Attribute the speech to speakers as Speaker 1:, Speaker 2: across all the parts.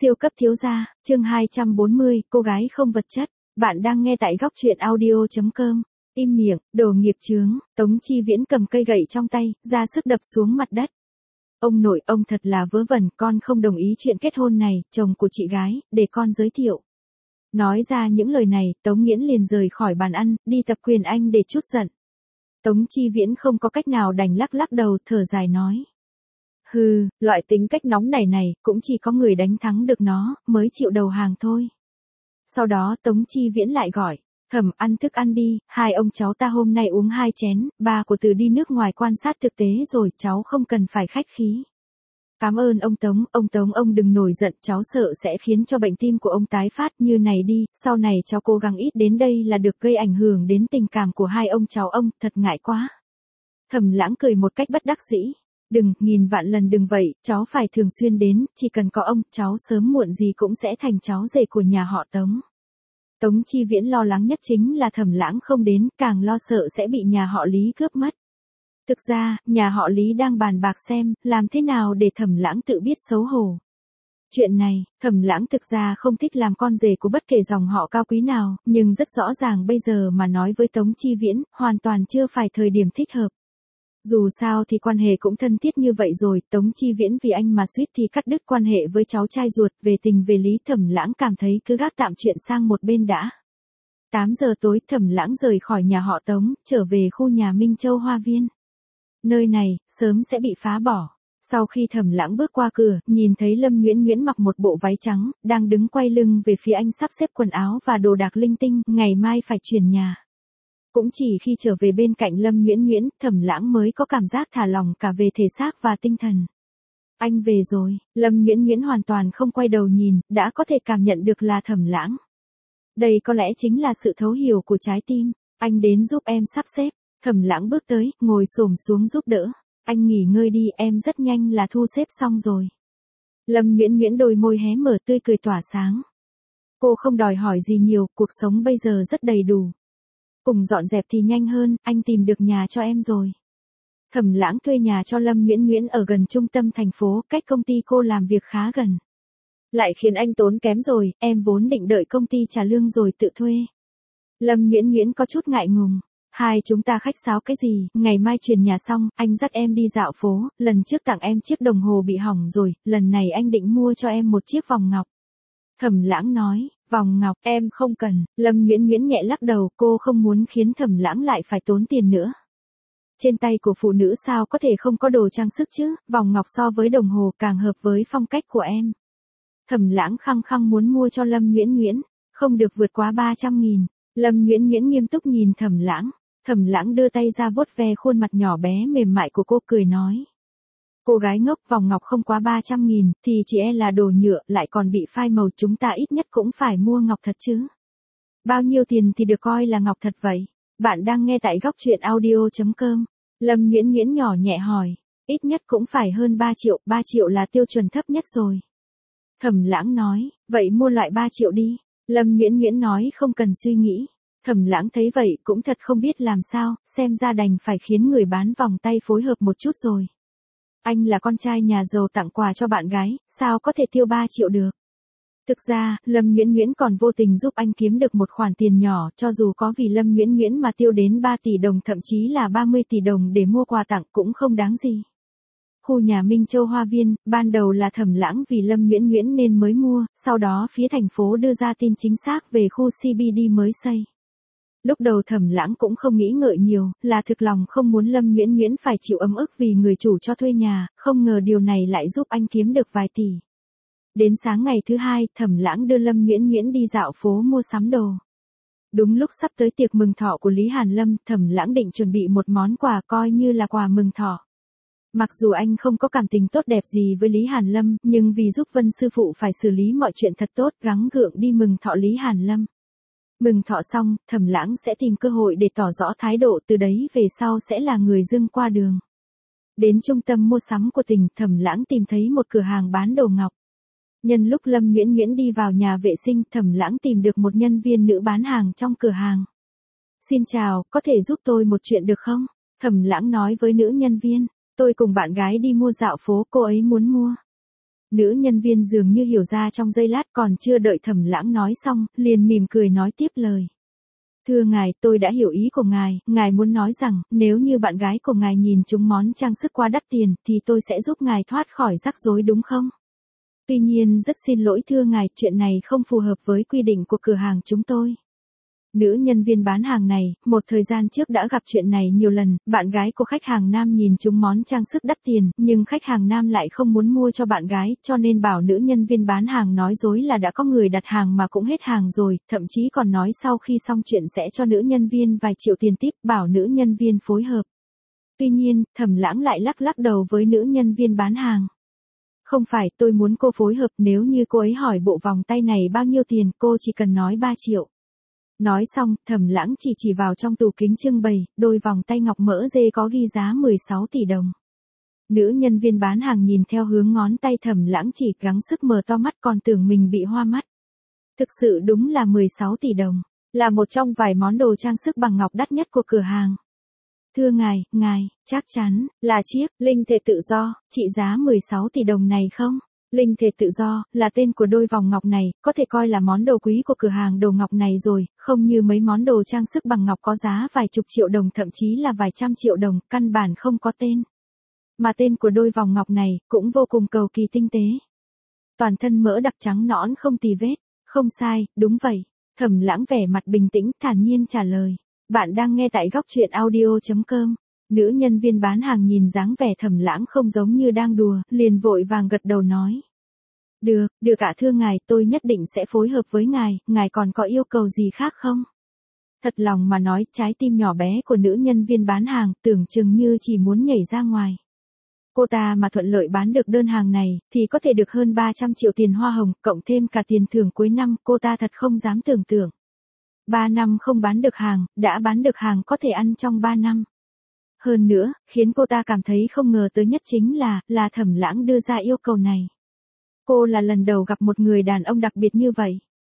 Speaker 1: Siêu cấp thiếu gia, chương 240, cô gái không vật chất. Bạn đang nghe tại góc truyện audio.com. Im miệng, đồ nghiệp chướng. Tống Chi Viễn cầm cây gậy trong tay, ra sức đập xuống mặt đất. Ông nội, ông thật là vớ vẩn, con không đồng ý chuyện kết hôn này, chồng của chị gái, để con giới thiệu. Nói ra những lời này, Tống Nghiễn liền rời khỏi bàn ăn, đi tập quyền Anh để trút giận. Tống Chi Viễn không có cách nào đành lắc lắc đầu, thở dài nói. Hừ, loại tính cách nóng này, cũng chỉ có người đánh thắng được nó, mới chịu đầu hàng thôi. Sau đó Tống Chi Viễn lại gọi, Thẩm ăn thức ăn đi, hai ông cháu ta hôm nay uống 2 chén, ba của Từ đi nước ngoài quan sát thực tế rồi, cháu không cần phải khách khí. Cảm ơn ông Tống, ông đừng nổi giận, cháu sợ sẽ khiến cho bệnh tim của ông tái phát. Như này đi, sau này cháu cố gắng ít đến đây là được, gây ảnh hưởng đến tình cảm của hai ông cháu ông, thật ngại quá. Thẩm Lãng cười một cách bất đắc dĩ. Đừng, nghìn vạn lần đừng vậy, cháu phải thường xuyên đến, chỉ cần có ông, cháu sớm muộn gì cũng sẽ thành cháu rể của nhà họ Tống. Tống Chi Viễn lo lắng nhất chính là Thẩm Lãng không đến, càng lo sợ sẽ bị nhà họ Lý cướp mất. Thực ra, nhà họ Lý đang bàn bạc xem, làm thế nào để Thẩm Lãng tự biết xấu hổ. Chuyện này, Thẩm Lãng thực ra không thích làm con rể của bất kể dòng họ cao quý nào, nhưng rất rõ ràng bây giờ mà nói với Tống Chi Viễn, hoàn toàn chưa phải thời điểm thích hợp. Dù sao thì quan hệ cũng thân thiết như vậy rồi, Tống Chi Viễn vì anh mà suýt thì cắt đứt quan hệ với cháu trai ruột, về tình về lý Thẩm Lãng cảm thấy cứ gác tạm chuyện sang một bên đã. 8 giờ tối Thẩm Lãng rời khỏi nhà họ Tống, trở về khu nhà Minh Châu Hoa Viên. Nơi này, sớm sẽ bị phá bỏ. Sau khi Thẩm Lãng bước qua cửa, nhìn thấy Lâm Nguyễn Nguyễn mặc một bộ váy trắng, đang đứng quay lưng về phía anh sắp xếp quần áo và đồ đạc linh tinh, ngày mai phải chuyển nhà. Cũng chỉ khi trở về bên cạnh Lâm Nguyễn Nguyễn, Thẩm Lãng mới có cảm giác thả lỏng cả về thể xác và tinh thần. Anh về rồi, Lâm Nguyễn Nguyễn hoàn toàn không quay đầu nhìn, đã có thể cảm nhận được là Thẩm Lãng. Đây có lẽ chính là sự thấu hiểu của trái tim. Anh đến giúp em sắp xếp. Thẩm Lãng bước tới, ngồi xổm xuống giúp đỡ. Anh nghỉ ngơi đi, em rất nhanh là thu xếp xong rồi. Lâm Nguyễn Nguyễn đôi môi hé mở tươi cười tỏa sáng. Cô không đòi hỏi gì nhiều, cuộc sống bây giờ rất đầy đủ. Cùng dọn dẹp thì nhanh hơn, anh tìm được nhà cho em rồi. Thẩm Lãng thuê nhà cho Lâm Nguyễn Nguyễn ở gần trung tâm thành phố, cách công ty cô làm việc khá gần. Lại khiến anh tốn kém rồi, em vốn định đợi công ty trả lương rồi tự thuê. Lâm Nguyễn Nguyễn có chút ngại ngùng. Hai chúng ta khách sáo cái gì, ngày mai chuyển nhà xong, anh dắt em đi dạo phố, lần trước tặng em chiếc đồng hồ bị hỏng rồi, lần này anh định mua cho em một chiếc vòng ngọc. Thẩm Lãng nói, vòng ngọc, em không cần. Lâm Nguyễn Nguyễn nhẹ lắc đầu, cô không muốn khiến Thẩm Lãng lại phải tốn tiền nữa. Trên tay của phụ nữ sao có thể không có đồ trang sức chứ, vòng ngọc so với đồng hồ càng hợp với phong cách của em. Thẩm Lãng khăng khăng muốn mua cho Lâm Nguyễn Nguyễn, không được vượt quá 300.000. Lâm Nguyễn Nguyễn nghiêm túc nhìn Thẩm Lãng. Thẩm Lãng đưa tay ra vuốt ve khuôn mặt nhỏ bé mềm mại của cô, cười nói. Cô gái ngốc, vòng ngọc không quá 300.000, thì chỉ e là đồ nhựa, lại còn bị phai màu, chúng ta ít nhất cũng phải mua ngọc thật chứ. Bao nhiêu tiền thì được coi là ngọc thật vậy? Bạn đang nghe tại góc truyện audio.com. Lâm Nguyễn Nguyễn nhỏ nhẹ hỏi. Ít nhất cũng phải hơn 3 triệu là tiêu chuẩn thấp nhất rồi. Thẩm Lãng nói, vậy mua loại 3 triệu đi. Lâm Nguyễn Nguyễn nói không cần suy nghĩ. Thẩm Lãng thấy vậy cũng thật không biết làm sao, xem ra đành phải khiến người bán vòng tay phối hợp một chút rồi. Anh là con trai nhà giàu tặng quà cho bạn gái, sao có thể tiêu 3 triệu được. Thực ra, Lâm Nguyễn Nguyễn còn vô tình giúp anh kiếm được một khoản tiền nhỏ, cho dù có vì Lâm Nguyễn Nguyễn mà tiêu đến 3 tỷ đồng thậm chí là 30 tỷ đồng để mua quà tặng cũng không đáng gì. Khu nhà Minh Châu Hoa Viên, ban đầu là Thẩm Lãng vì Lâm Nguyễn Nguyễn nên mới mua, sau đó phía thành phố đưa ra tin chính xác về khu CBD mới xây. Lúc đầu Thẩm Lãng cũng không nghĩ ngợi nhiều, là thực lòng không muốn Lâm Nguyễn Nguyễn phải chịu ấm ức vì người chủ cho thuê nhà, không ngờ điều này lại giúp anh kiếm được vài tỷ. Đến sáng ngày thứ hai, Thẩm Lãng đưa Lâm Nguyễn Nguyễn đi dạo phố mua sắm đồ. Đúng lúc sắp tới tiệc mừng thọ của Lý Hàn Lâm, Thẩm Lãng định chuẩn bị một món quà coi như là quà mừng thọ. Mặc dù anh không có cảm tình tốt đẹp gì với Lý Hàn Lâm, nhưng vì giúp Vân sư phụ phải xử lý mọi chuyện thật tốt, gắng gượng đi mừng thọ Lý Hàn Lâm. Mừng thọ xong, Thẩm Lãng sẽ tìm cơ hội để tỏ rõ thái độ, từ đấy về sau sẽ là người dưng qua đường. Đến trung tâm mua sắm của tỉnh, Thẩm Lãng tìm thấy một cửa hàng bán đồ ngọc. Nhân lúc Lâm Nguyễn Nguyễn đi vào nhà vệ sinh, Thẩm Lãng tìm được một nhân viên nữ bán hàng trong cửa hàng. Xin chào, có thể giúp tôi một chuyện được không? Thẩm Lãng nói với nữ nhân viên. Tôi cùng bạn gái đi mua dạo phố, cô ấy muốn mua. Nữ nhân viên dường như hiểu ra trong giây lát, còn chưa đợi Thẩm Lãng nói xong, liền mỉm cười nói tiếp lời. Thưa ngài, tôi đã hiểu ý của ngài muốn nói rằng, nếu như bạn gái của ngài nhìn chúng món trang sức quá đắt tiền, thì tôi sẽ giúp ngài thoát khỏi rắc rối đúng không? Tuy nhiên rất xin lỗi thưa ngài, chuyện này không phù hợp với quy định của cửa hàng chúng tôi. Nữ nhân viên bán hàng này, một thời gian trước đã gặp chuyện này nhiều lần, bạn gái của khách hàng nam nhìn chúng món trang sức đắt tiền, nhưng khách hàng nam lại không muốn mua cho bạn gái, cho nên bảo nữ nhân viên bán hàng nói dối là đã có người đặt hàng mà cũng hết hàng rồi, thậm chí còn nói sau khi xong chuyện sẽ cho nữ nhân viên vài triệu tiền tip, bảo nữ nhân viên phối hợp. Tuy nhiên, Thẩm Lãng lại lắc đầu với nữ nhân viên bán hàng. Không phải, tôi muốn cô phối hợp, nếu như cô ấy hỏi bộ vòng tay này bao nhiêu tiền, cô chỉ cần nói 3 triệu. Nói xong, Thẩm Lãng chỉ vào trong tủ kính trưng bày, đôi vòng tay ngọc mỡ dê có ghi giá 16 tỷ đồng. Nữ nhân viên bán hàng nhìn theo hướng ngón tay Thẩm Lãng chỉ, gắng sức mở to mắt, còn tưởng mình bị hoa mắt. Thực sự đúng là 16 tỷ đồng, là một trong vài món đồ trang sức bằng ngọc đắt nhất của cửa hàng. Thưa ngài, chắc chắn là chiếc linh thể tự do, trị giá 16 tỷ đồng này không? Linh thể tự do, là tên của đôi vòng ngọc này, có thể coi là món đồ quý của cửa hàng đồ ngọc này rồi, không như mấy món đồ trang sức bằng ngọc có giá vài chục triệu đồng thậm chí là vài trăm triệu đồng, căn bản không có tên. Mà tên của đôi vòng ngọc này, cũng vô cùng cầu kỳ tinh tế. Toàn thân mỡ đặc trắng nõn không tì vết, không sai, đúng vậy. Thẩm Lãng vẻ mặt bình tĩnh, thản nhiên trả lời. Bạn đang nghe tại góc truyện audio.com. Nữ nhân viên bán hàng nhìn dáng vẻ Thẩm Lãng không giống như đang đùa, liền vội vàng gật đầu nói. Được ạ thưa ngài, tôi nhất định sẽ phối hợp với ngài còn có yêu cầu gì khác không? Thật lòng mà nói, trái tim nhỏ bé của nữ nhân viên bán hàng, tưởng chừng như chỉ muốn nhảy ra ngoài. Cô ta mà thuận lợi bán được đơn hàng này, thì có thể được hơn 300 triệu tiền hoa hồng, cộng thêm cả tiền thưởng cuối năm, cô ta thật không dám tưởng tượng. 3 năm không bán được hàng, đã bán được hàng có thể ăn trong 3 năm. Hơn nữa, khiến cô ta cảm thấy không ngờ tới nhất chính là Thẩm Lãng đưa ra yêu cầu này. Cô là lần đầu gặp một người đàn ông đặc biệt như vậy.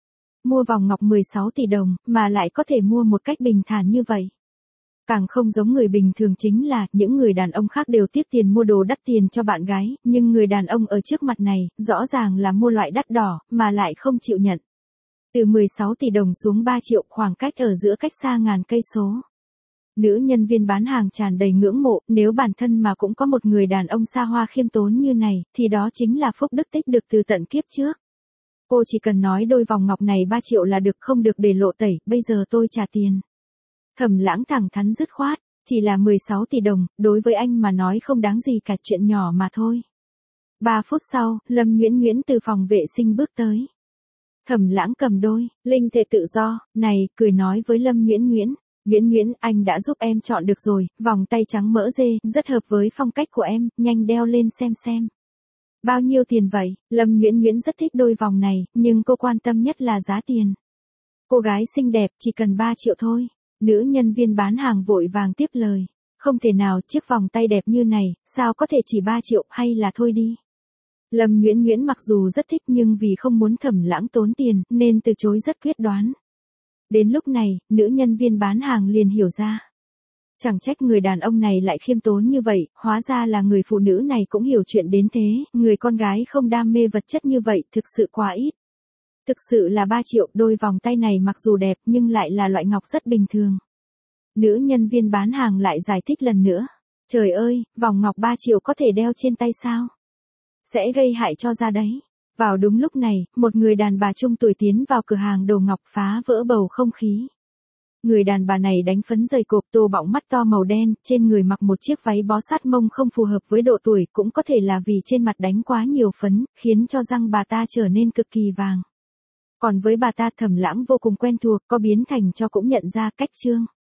Speaker 1: Mua vòng ngọc 16 tỷ đồng, mà lại có thể mua một cách bình thản như vậy. Càng không giống người bình thường chính là, những người đàn ông khác đều tiếc tiền mua đồ đắt tiền cho bạn gái, nhưng người đàn ông ở trước mặt này, rõ ràng là mua loại đắt đỏ, mà lại không chịu nhận. Từ 16 tỷ đồng xuống 3 triệu, khoảng cách ở giữa cách xa ngàn cây số. Nữ nhân viên bán hàng tràn đầy ngưỡng mộ, nếu bản thân mà cũng có một người đàn ông xa hoa khiêm tốn như này, thì đó chính là phúc đức tích được từ tận kiếp trước. Cô chỉ cần nói đôi vòng ngọc này 3 triệu là được, không được để lộ tẩy, bây giờ tôi trả tiền. Thẩm Lãng thẳng thắn dứt khoát, chỉ là 16 tỷ đồng, đối với anh mà nói không đáng gì cả, chuyện nhỏ mà thôi. 3 phút sau, Lâm Nguyễn từ phòng vệ sinh bước tới. Thẩm Lãng cầm đôi linh thể tự do này, cười nói với Lâm Nguyễn, anh đã giúp em chọn được rồi, vòng tay trắng mỡ dê, rất hợp với phong cách của em, nhanh đeo lên xem. Bao nhiêu tiền vậy? Lâm Nguyễn rất thích đôi vòng này, nhưng cô quan tâm nhất là giá tiền. Cô gái xinh đẹp, chỉ cần 3 triệu thôi. Nữ nhân viên bán hàng vội vàng tiếp lời. Không thể nào, chiếc vòng tay đẹp như này, sao có thể chỉ 3 triệu, hay là thôi đi. Lâm Nguyễn mặc dù rất thích nhưng vì không muốn Thẩm Lãng tốn tiền, nên từ chối rất quyết đoán. Đến lúc này, nữ nhân viên bán hàng liền hiểu ra. Chẳng trách người đàn ông này lại khiêm tốn như vậy, hóa ra là người phụ nữ này cũng hiểu chuyện đến thế, người con gái không đam mê vật chất như vậy, thực sự quá ít. Thực sự là 3 triệu, đôi vòng tay này mặc dù đẹp nhưng lại là loại ngọc rất bình thường. Nữ nhân viên bán hàng lại giải thích lần nữa. Trời ơi, vòng ngọc 3 triệu có thể đeo trên tay sao? Sẽ gây hại cho da đấy. Vào đúng lúc này, một người đàn bà trung tuổi tiến vào cửa hàng đồ ngọc, phá vỡ bầu không khí. Người đàn bà này đánh phấn dày cộp, tô bọng, mắt to màu đen, trên người mặc một chiếc váy bó sát mông không phù hợp với độ tuổi, cũng có thể là vì trên mặt đánh quá nhiều phấn, khiến cho răng bà ta trở nên cực kỳ vàng. Còn với bà ta, Thẩm Lãng vô cùng quen thuộc, có biến thành cho cũng nhận ra cách trương.